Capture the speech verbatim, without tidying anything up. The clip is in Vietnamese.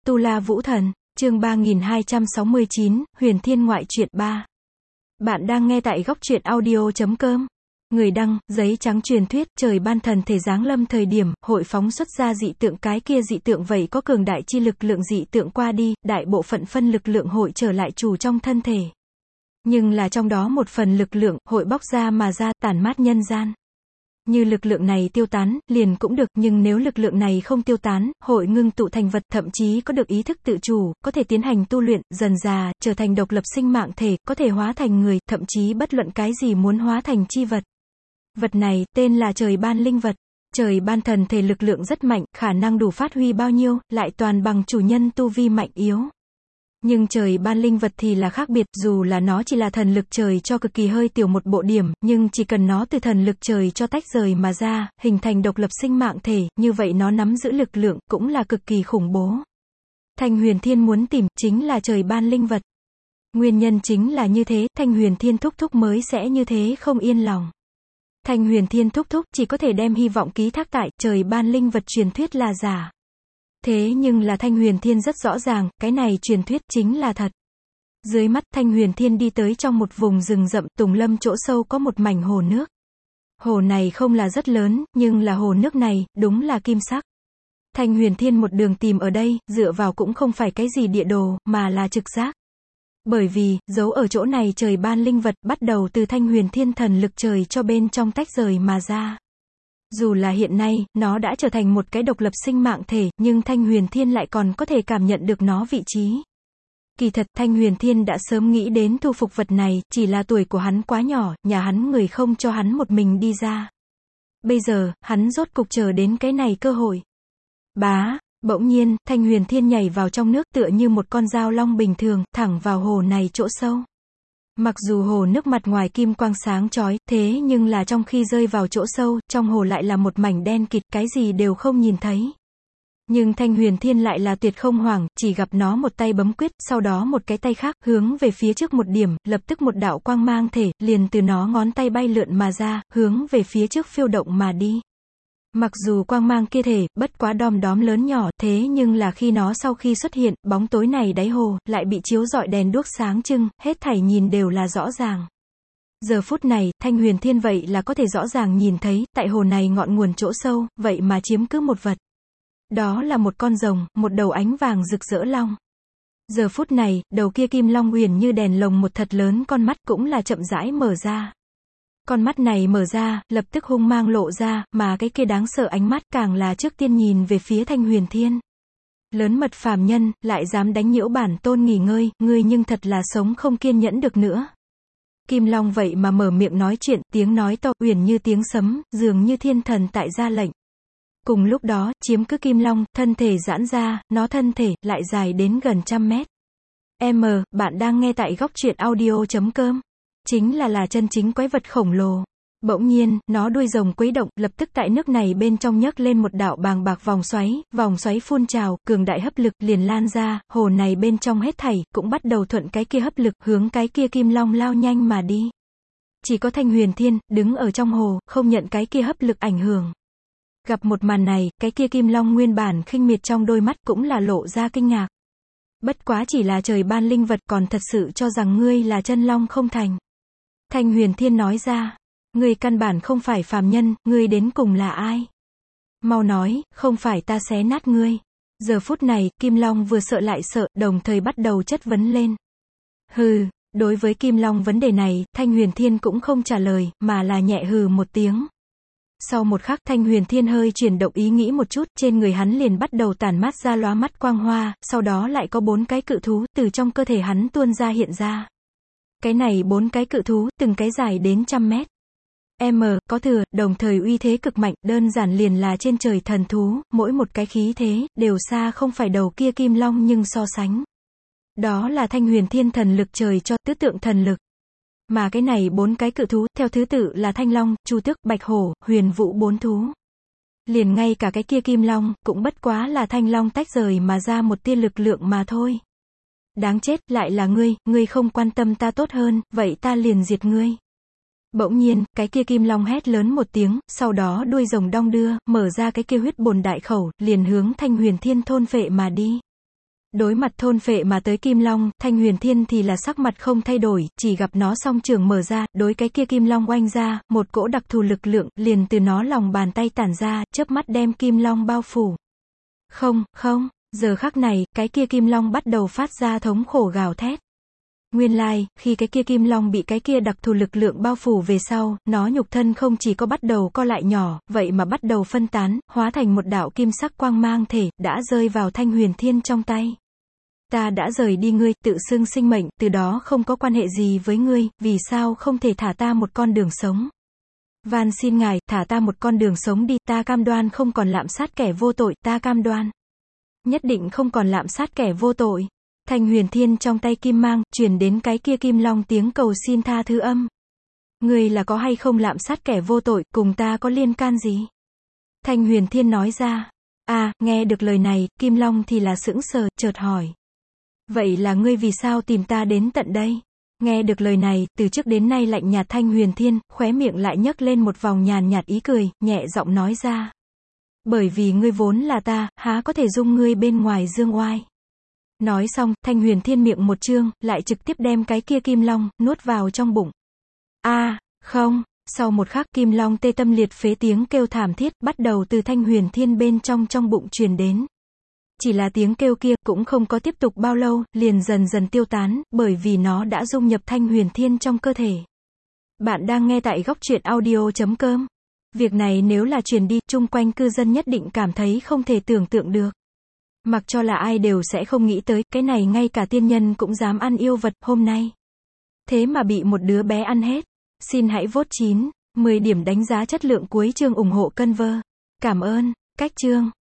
Tu La Vũ Thần, chương ba nghìn hai trăm sáu mươi chín, Huyền Thiên Ngoại truyện ba. Bạn đang nghe tại góc truyện audio chấm com. Người đăng, giấy trắng truyền thuyết, trời ban thần thể giáng lâm thời điểm, hội phóng xuất ra dị tượng, cái kia dị tượng vậy có cường đại chi lực lượng dị tượng qua đi, đại bộ phận phân lực lượng hội trở lại chủ trong thân thể. Nhưng là trong đó một phần lực lượng, hội bóc ra mà ra, tản mát nhân gian. Như lực lượng này tiêu tán, liền cũng được, nhưng nếu lực lượng này không tiêu tán, hội ngưng tụ thành vật, thậm chí có được ý thức tự chủ, có thể tiến hành tu luyện, dần dà, trở thành độc lập sinh mạng thể, có thể hóa thành người, thậm chí bất luận cái gì muốn hóa thành chi vật. Vật này, tên là trời ban linh vật. Trời ban thần thể lực lượng rất mạnh, khả năng đủ phát huy bao nhiêu, lại toàn bằng chủ nhân tu vi mạnh yếu. Nhưng trời ban linh vật thì là khác biệt, dù là nó chỉ là thần lực trời cho cực kỳ hơi tiểu một bộ điểm, nhưng chỉ cần nó từ thần lực trời cho tách rời mà ra, hình thành độc lập sinh mạng thể, như vậy nó nắm giữ lực lượng, cũng là cực kỳ khủng bố. Thanh Huyền Thiên muốn tìm, chính là trời ban linh vật. Nguyên nhân chính là như thế, Thanh Huyền Thiên thúc thúc mới sẽ như thế không yên lòng. Thanh Huyền Thiên thúc thúc chỉ có thể đem hy vọng ký thác tại trời ban linh vật truyền thuyết là giả. Thế nhưng là Thanh Huyền Thiên rất rõ ràng, cái này truyền thuyết chính là thật. Dưới mắt Thanh Huyền Thiên đi tới trong một vùng rừng rậm, tùng lâm chỗ sâu có một mảnh hồ nước. Hồ này không là rất lớn, nhưng là hồ nước này, đúng là kim sắc. Thanh Huyền Thiên một đường tìm ở đây, dựa vào cũng không phải cái gì địa đồ, mà là trực giác. Bởi vì, giấu ở chỗ này trời ban linh vật, bắt đầu từ Thanh Huyền Thiên thần lực trời cho bên trong tách rời mà ra. Dù là hiện nay, nó đã trở thành một cái độc lập sinh mạng thể, nhưng Thanh Huyền Thiên lại còn có thể cảm nhận được nó vị trí. Kỳ thật, Thanh Huyền Thiên đã sớm nghĩ đến thu phục vật này, chỉ là tuổi của hắn quá nhỏ, nhà hắn người không cho hắn một mình đi ra. Bây giờ, hắn rốt cục chờ đến cái này cơ hội. Bá, bỗng nhiên, Thanh Huyền Thiên nhảy vào trong nước tựa như một con dao long bình thường, thẳng vào hồ này chỗ sâu. Mặc dù hồ nước mặt ngoài kim quang sáng chói, thế nhưng là trong khi rơi vào chỗ sâu, trong hồ lại là một mảnh đen kịt, cái gì đều không nhìn thấy. Nhưng Thanh Huyền Thiên lại là tuyệt không hoảng, chỉ gặp nó một tay bấm quyết, sau đó một cái tay khác, hướng về phía trước một điểm, lập tức một đạo quang mang thể, liền từ nó ngón tay bay lượn mà ra, hướng về phía trước phiêu động mà đi. Mặc dù quang mang kia thể, bất quá đom đóm lớn nhỏ, thế nhưng là khi nó sau khi xuất hiện, bóng tối này đáy hồ, lại bị chiếu rọi đèn đuốc sáng trưng, hết thảy nhìn đều là rõ ràng. Giờ phút này, Thanh Huyền Thiên vậy là có thể rõ ràng nhìn thấy, tại hồ này ngọn nguồn chỗ sâu, vậy mà chiếm cứ một vật. Đó là một con rồng, một đầu ánh vàng rực rỡ long. Giờ phút này, đầu kia kim long huyền như đèn lồng một thật lớn con mắt cũng là chậm rãi mở ra. Con mắt này mở ra, lập tức hung mang lộ ra, mà cái kia đáng sợ ánh mắt càng là trước tiên nhìn về phía Thanh Huyền Thiên. Lớn mật phàm nhân, lại dám đánh nhiễu bản tôn nghỉ ngơi, ngươi nhưng thật là sống không kiên nhẫn được nữa. Kim Long vậy mà mở miệng nói chuyện, tiếng nói to, uyển như tiếng sấm, dường như thiên thần tại ra lệnh. Cùng lúc đó, chiếm cứ Kim Long, thân thể giãn ra, nó thân thể, lại dài đến gần trăm mét. M, bạn đang nghe tại góc truyện audio chấm com. Chính là là chân chính quái vật khổng lồ. Bỗng nhiên, nó đuôi rồng quấy động, lập tức tại nước này bên trong nhấc lên một đạo bàng bạc vòng xoáy, vòng xoáy phun trào, cường đại hấp lực liền lan ra, hồ này bên trong hết thảy, cũng bắt đầu thuận cái kia hấp lực, hướng cái kia kim long lao nhanh mà đi. Chỉ có Thanh Huyền Thiên, đứng ở trong hồ, không nhận cái kia hấp lực ảnh hưởng. Gặp một màn này, cái kia kim long nguyên bản khinh miệt trong đôi mắt cũng là lộ ra kinh ngạc. Bất quá chỉ là trời ban linh vật, còn thật sự cho rằng ngươi là chân long không thành. Thanh Huyền Thiên nói ra, ngươi căn bản không phải phàm nhân, ngươi đến cùng là ai? Mau nói, không phải ta xé nát ngươi. Giờ phút này, Kim Long vừa sợ lại sợ, đồng thời bắt đầu chất vấn lên. Hừ, đối với Kim Long vấn đề này, Thanh Huyền Thiên cũng không trả lời, mà là nhẹ hừ một tiếng. Sau một khắc, Thanh Huyền Thiên hơi chuyển động ý nghĩ một chút, trên người hắn liền bắt đầu tản mát ra lóa mắt quang hoa, sau đó lại có bốn cái cự thú, từ trong cơ thể hắn tuôn ra hiện ra. Cái này bốn cái cự thú, từng cái dài đến trăm mét. M, có thừa, đồng thời uy thế cực mạnh, đơn giản liền là trên trời thần thú, mỗi một cái khí thế, đều xa không phải đầu kia kim long nhưng so sánh. Đó là Thanh Huyền Thiên thần lực trời cho, tứ tượng thần lực. Mà cái này bốn cái cự thú, theo thứ tự là Thanh Long, Chu Tước, Bạch Hổ, Huyền Vũ bốn thú. Liền ngay cả cái kia kim long, cũng bất quá là Thanh Long tách rời mà ra một tia lực lượng mà thôi. Đáng chết, lại là ngươi, ngươi không quan tâm ta tốt hơn, vậy ta liền diệt ngươi. Bỗng nhiên, cái kia kim long hét lớn một tiếng, sau đó đuôi rồng đong đưa, mở ra cái kia huyết bồn đại khẩu, liền hướng Thanh Huyền Thiên thôn phệ mà đi. Đối mặt thôn phệ mà tới kim long, Thanh Huyền Thiên thì là sắc mặt không thay đổi, chỉ gặp nó song trường mở ra, đối cái kia kim long oanh ra, một cỗ đặc thù lực lượng, liền từ nó lòng bàn tay tản ra, chớp mắt đem kim long bao phủ. Không, không, giờ khắc này, cái kia kim long bắt đầu phát ra thống khổ gào thét. Nguyên lai, like, khi cái kia kim long bị cái kia đặc thù lực lượng bao phủ về sau, nó nhục thân không chỉ có bắt đầu co lại nhỏ, vậy mà bắt đầu phân tán, hóa thành một đạo kim sắc quang mang thể, đã rơi vào Thanh Huyền Thiên trong tay. Ta đã rời đi ngươi, tự xưng sinh mệnh, từ đó không có quan hệ gì với ngươi, vì sao không thể thả ta một con đường sống? Van xin ngài, thả ta một con đường sống đi, ta cam đoan không còn lạm sát kẻ vô tội, ta cam đoan. Nhất định không còn lạm sát kẻ vô tội. Thanh Huyền Thiên trong tay kim mang, truyền đến cái kia kim long tiếng cầu xin tha thứ âm. Ngươi là có hay không lạm sát kẻ vô tội, cùng ta có liên can gì? Thanh Huyền Thiên nói ra. À, nghe được lời này, kim long thì là sững sờ, chợt hỏi. Vậy là ngươi vì sao tìm ta đến tận đây? Nghe được lời này, từ trước đến nay lạnh nhạt Thanh Huyền Thiên, khóe miệng lại nhấc lên một vòng nhàn nhạt ý cười, nhẹ giọng nói ra. Bởi vì ngươi vốn là ta, há có thể dung ngươi bên ngoài dương oai. Nói xong, Thanh Huyền Thiên miệng một trương, lại trực tiếp đem cái kia kim long, nuốt vào trong bụng. A, à, không, sau một khắc kim long tê tâm liệt phế tiếng kêu thảm thiết, bắt đầu từ Thanh Huyền Thiên bên trong trong bụng truyền đến. Chỉ là tiếng kêu kia, cũng không có tiếp tục bao lâu, liền dần dần tiêu tán, bởi vì nó đã dung nhập Thanh Huyền Thiên trong cơ thể. Bạn đang nghe tại góc truyện audio chấm com. Việc này nếu là truyền đi, chung quanh cư dân nhất định cảm thấy không thể tưởng tượng được. Mặc cho là ai đều sẽ không nghĩ tới, cái này ngay cả tiên nhân cũng dám ăn yêu vật, hôm nay. Thế mà bị một đứa bé ăn hết. Xin hãy vote chín, mười điểm đánh giá chất lượng cuối chương ủng hộ Conver. Cảm ơn, cách chương.